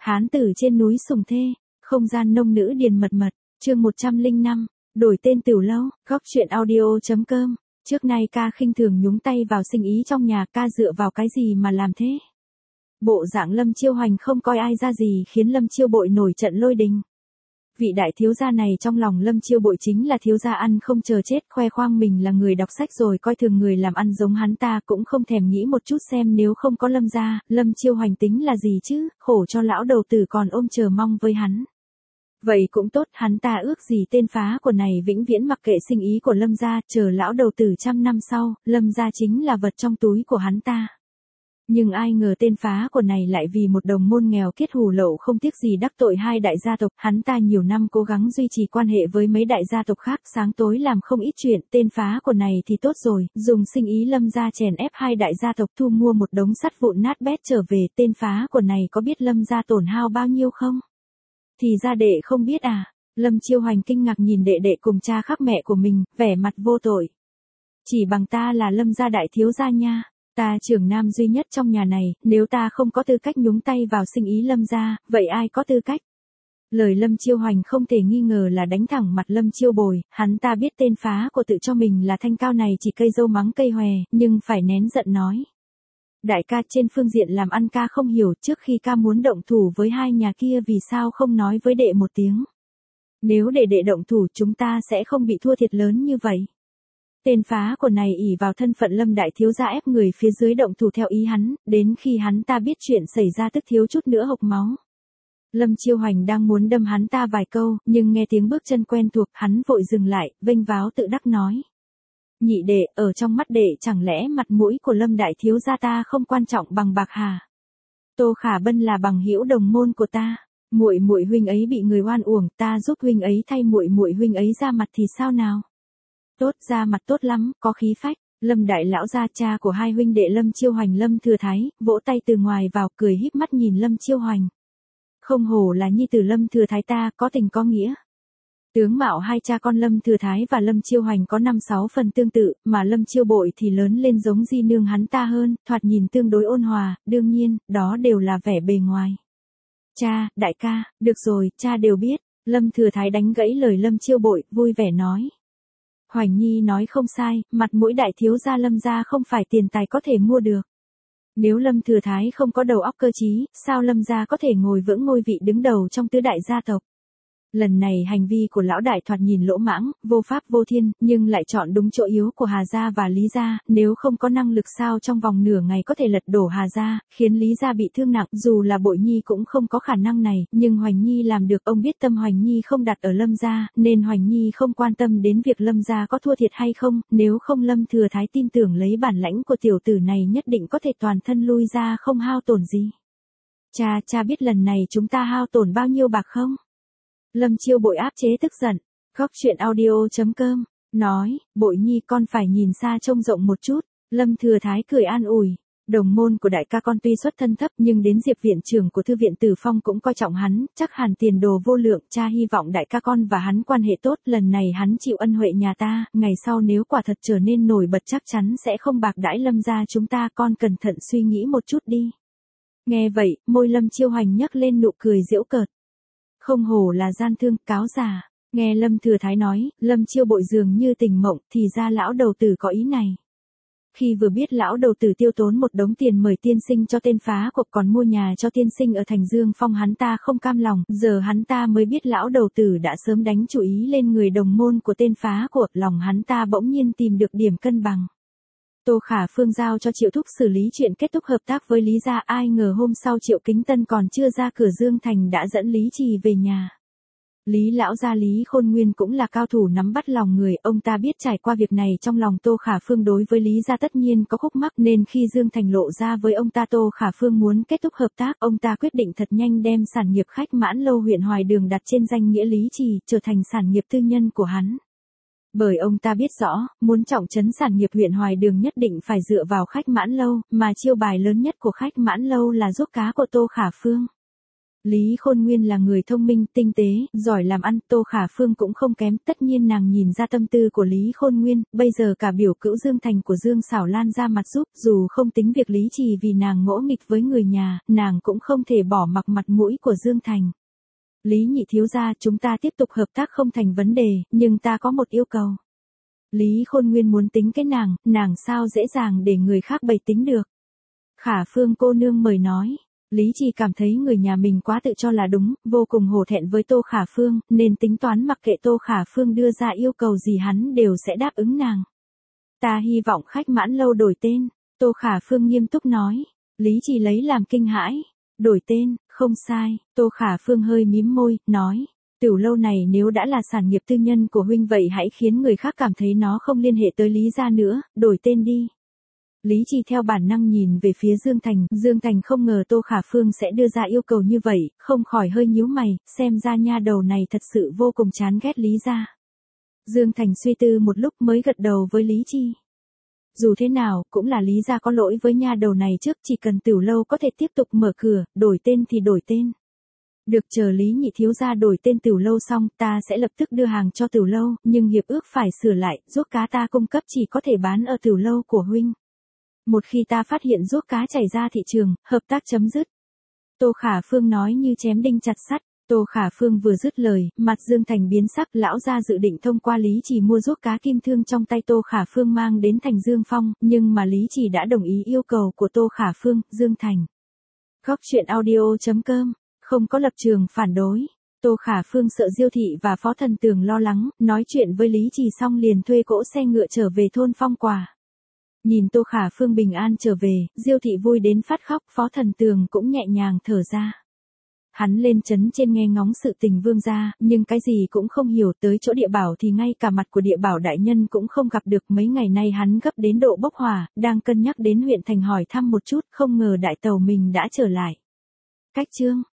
Hán tử trên núi Sùng Thê, không gian nông nữ điền mật mật, chương 105, đổi tên Tửu Lâu, góc chuyện audio.com. Trước nay ca khinh thường nhúng tay vào sinh ý trong nhà, ca dựa vào cái gì mà làm thế? Bộ dạng Lâm Chiêu Hoành không coi ai ra gì khiến Lâm Chiêu Bội nổi trận lôi đình. Vị đại thiếu gia này trong lòng Lâm Chiêu Bội chính là thiếu gia ăn không chờ chết, khoe khoang mình là người đọc sách rồi coi thường người làm ăn giống hắn ta, cũng không thèm nghĩ một chút xem nếu không có Lâm gia, Lâm Chiêu Hoành tính là gì chứ, khổ cho lão đầu tử còn ôm chờ mong với hắn. Vậy cũng tốt, hắn ta ước gì tên phá của này vĩnh viễn mặc kệ sinh ý của Lâm gia, chờ lão đầu tử 100 năm sau, Lâm gia chính là vật trong túi của hắn ta. Nhưng ai ngờ tên phá của này lại vì một đồng môn nghèo kiết hù lậu không tiếc gì đắc tội hai đại gia tộc, hắn ta nhiều năm cố gắng duy trì quan hệ với mấy đại gia tộc khác, sáng tối làm không ít chuyện, tên phá của này thì tốt rồi, dùng sinh ý Lâm gia chèn ép hai đại gia tộc, thu mua một đống sắt vụn nát bét trở về, tên phá của này có biết Lâm gia tổn hao bao nhiêu không? Thì ra đệ không biết à? Lâm Chiêu Hoành kinh ngạc nhìn đệ đệ cùng cha khác mẹ của mình, vẻ mặt vô tội. Chỉ bằng ta là Lâm gia đại thiếu gia nha. Ta trưởng nam duy nhất trong nhà này, nếu ta không có tư cách nhúng tay vào sinh ý Lâm gia, vậy ai có tư cách? Lời Lâm Chiêu Hoành không thể nghi ngờ là đánh thẳng mặt Lâm Chiêu Bồi, hắn ta biết tên phá của tự cho mình là thanh cao này chỉ cây dâu mắng cây hòe, nhưng phải nén giận nói. Đại ca, trên phương diện làm ăn ca không hiểu, trước khi ca muốn động thủ với hai nhà kia vì sao không nói với đệ một tiếng. Nếu để đệ động thủ chúng ta sẽ không bị thua thiệt lớn như vậy. Tên phá của này ỷ vào thân phận Lâm đại thiếu gia ép người phía dưới động thủ theo ý hắn, đến khi hắn ta biết chuyện xảy ra tức thiếu chút nữa hộc máu. Lâm Chiêu Hoành đang muốn đâm hắn ta vài câu, nhưng nghe tiếng bước chân quen thuộc, hắn vội dừng lại, vênh váo tự đắc nói. Nhị đệ, ở trong mắt đệ chẳng lẽ mặt mũi của Lâm đại thiếu gia ta không quan trọng bằng bạc hà? Tô Khả Bân là bằng hữu đồng môn của ta, muội muội huynh ấy bị người oan uổng, ta giúp huynh ấy thay muội muội huynh ấy ra mặt thì sao nào? Tốt, ra mặt tốt lắm, có khí phách. Lâm đại lão gia, cha của hai huynh đệ Lâm Chiêu Hoành Lâm Thừa Thái, vỗ tay từ ngoài vào, cười híp mắt nhìn Lâm Chiêu Hoành. Không hổ là nhi tử Lâm Thừa Thái ta, có tình có nghĩa. Tướng mạo hai cha con Lâm Thừa Thái và Lâm Chiêu Hoành có 5-6 phần tương tự, mà Lâm Chiêu Bội thì lớn lên giống di nương hắn ta hơn, thoạt nhìn tương đối ôn hòa, đương nhiên, đó đều là vẻ bề ngoài. Cha, đại ca, được rồi, cha đều biết. Lâm Thừa Thái đánh gãy lời Lâm Chiêu Bội, vui vẻ nói. Hoành nhi nói không sai, mặt mũi đại thiếu gia Lâm gia không phải tiền tài có thể mua được. Nếu Lâm Thừa Thái không có đầu óc cơ trí, sao Lâm gia có thể ngồi vững ngôi vị đứng đầu trong tứ đại gia tộc? Lần này hành vi của lão đại thoạt nhìn lỗ mãng, vô pháp vô thiên, nhưng lại chọn đúng chỗ yếu của Hà gia và Lý gia, nếu không có năng lực sao trong vòng nửa ngày có thể lật đổ Hà gia, khiến Lý gia bị thương nặng, dù là Bội nhi cũng không có khả năng này, nhưng Hoành nhi làm được. Ông biết tâm Hoành nhi không đặt ở Lâm gia, nên Hoành nhi không quan tâm đến việc Lâm gia có thua thiệt hay không, nếu không Lâm Thừa Thái tin tưởng lấy bản lãnh của tiểu tử này nhất định có thể toàn thân lui ra không hao tổn gì. Cha biết lần này chúng ta hao tổn bao nhiêu bạc không? Lâm Chiêu Bội áp chế tức giận, góc chuyện audio.com, nói, Bội nhi con phải nhìn xa trông rộng một chút. Lâm Thừa Thái cười an ủi, đồng môn của đại ca con tuy xuất thân thấp nhưng đến Diệp viện trưởng của Thư viện Tử Phong cũng coi trọng hắn, chắc hẳn tiền đồ vô lượng, cha hy vọng đại ca con và hắn quan hệ tốt, lần này hắn chịu ân huệ nhà ta, ngày sau nếu quả thật trở nên nổi bật chắc chắn sẽ không bạc đãi Lâm gia chúng ta, con cẩn thận suy nghĩ một chút đi. Nghe vậy, môi Lâm Chiêu Hoành nhấc lên nụ cười giễu cợt. Không hổ là gian thương, cáo già. Nghe Lâm Thừa Thái nói, Lâm Chiêu Bội dường như tỉnh mộng, thì ra lão đầu tử có ý này. Khi vừa biết lão đầu tử tiêu tốn một đống tiền mời tiên sinh cho tên phá cuộc còn mua nhà cho tiên sinh ở Thành Dương Phong, hắn ta không cam lòng, giờ hắn ta mới biết lão đầu tử đã sớm đánh chủ ý lên người đồng môn của tên phá cuộc, lòng hắn ta bỗng nhiên tìm được điểm cân bằng. Tô Khả Phương giao cho Triệu Thúc xử lý chuyện kết thúc hợp tác với Lý gia, ai ngờ hôm sau Triệu Kính Tân còn chưa ra cửa Dương Thành đã dẫn Lý Trì về nhà. Lý lão gia Lý Khôn Nguyên cũng là cao thủ nắm bắt lòng người, ông ta biết trải qua việc này trong lòng Tô Khả Phương đối với Lý gia tất nhiên có khúc mắc, nên khi Dương Thành lộ ra với ông ta Tô Khả Phương muốn kết thúc hợp tác, ông ta quyết định thật nhanh đem sản nghiệp Khách Mãn Lâu huyện Hoài Đường đặt trên danh nghĩa Lý Trì, trở thành sản nghiệp tư nhân của hắn. Bởi ông ta biết rõ, muốn trọng trấn sản nghiệp huyện Hoài Đường nhất định phải dựa vào Khách Mãn Lâu, mà chiêu bài lớn nhất của Khách Mãn Lâu là ruốc cá của Tô Khả Phương. Lý Khôn Nguyên là người thông minh, tinh tế, giỏi làm ăn, Tô Khả Phương cũng không kém, tất nhiên nàng nhìn ra tâm tư của Lý Khôn Nguyên, bây giờ cả biểu cữu Dương Thành của Dương Xảo Lan ra mặt giúp, dù không tính việc Lý Trì vì nàng ngỗ nghịch với người nhà, nàng cũng không thể bỏ mặc mặt mũi của Dương Thành. Lý nhị thiếu gia, chúng ta tiếp tục hợp tác không thành vấn đề, nhưng ta có một yêu cầu. Lý Khôn Nguyên muốn tính cái nàng sao dễ dàng để người khác bày tính được. Khả Phương cô nương mời nói. Lý Trì cảm thấy người nhà mình quá tự cho là đúng, vô cùng hổ thẹn với Tô Khả Phương, nên tính toán mặc kệ Tô Khả Phương đưa ra yêu cầu gì hắn đều sẽ đáp ứng nàng. Ta hy vọng khách mãn lâu đổi tên, Tô Khả Phương nghiêm túc nói. Lý Trì lấy làm kinh hãi. Đổi tên, không sai, Tô Khả Phương hơi mím môi, nói. Tiểu lâu này nếu đã là sản nghiệp tư nhân của huynh vậy hãy khiến người khác cảm thấy nó không liên hệ tới Lý gia nữa, đổi tên đi. Lý Trì theo bản năng nhìn về phía Dương Thành không ngờ Tô Khả Phương sẽ đưa ra yêu cầu như vậy, không khỏi hơi nhíu mày, xem ra nha đầu này thật sự vô cùng chán ghét Lý gia. Dương Thành suy tư một lúc mới gật đầu với Lý Trì. Dù thế nào, cũng là Lý gia có lỗi với nha đầu này trước, chỉ cần tiểu lâu có thể tiếp tục mở cửa, đổi tên thì đổi tên. Được, chờ Lý nhị thiếu gia đổi tên tiểu lâu xong, ta sẽ lập tức đưa hàng cho tiểu lâu, nhưng hiệp ước phải sửa lại, ruốc cá ta cung cấp chỉ có thể bán ở tiểu lâu của huynh. Một khi ta phát hiện ruốc cá chảy ra thị trường, hợp tác chấm dứt. Tô Khả Phương nói như chém đinh chặt sắt. Tô Khả Phương vừa dứt lời, mặt Dương Thành biến sắc, lão gia dự định thông qua Lý Trì mua ruốc cá kim thương trong tay Tô Khả Phương mang đến thành Dương Phong, nhưng mà Lý Trì đã đồng ý yêu cầu của Tô Khả Phương, Dương Thành. Góc truyện audio.com, không có lập trường phản đối. Tô Khả Phương sợ Diêu thị và Phó Thần Tường lo lắng, nói chuyện với Lý Trì xong liền thuê cỗ xe ngựa trở về thôn Phong Quả. Nhìn Tô Khả Phương bình an trở về, Diêu thị vui đến phát khóc, Phó Thần Tường cũng nhẹ nhàng thở ra. Hắn lên trấn trên nghe ngóng sự tình Vương gia, nhưng cái gì cũng không hiểu, tới chỗ địa bảo thì ngay cả mặt của địa bảo đại nhân cũng không gặp được, mấy ngày nay hắn gấp đến độ bốc hỏa, đang cân nhắc đến huyện thành hỏi thăm một chút, không ngờ đại tàu mình đã trở lại. Cách chương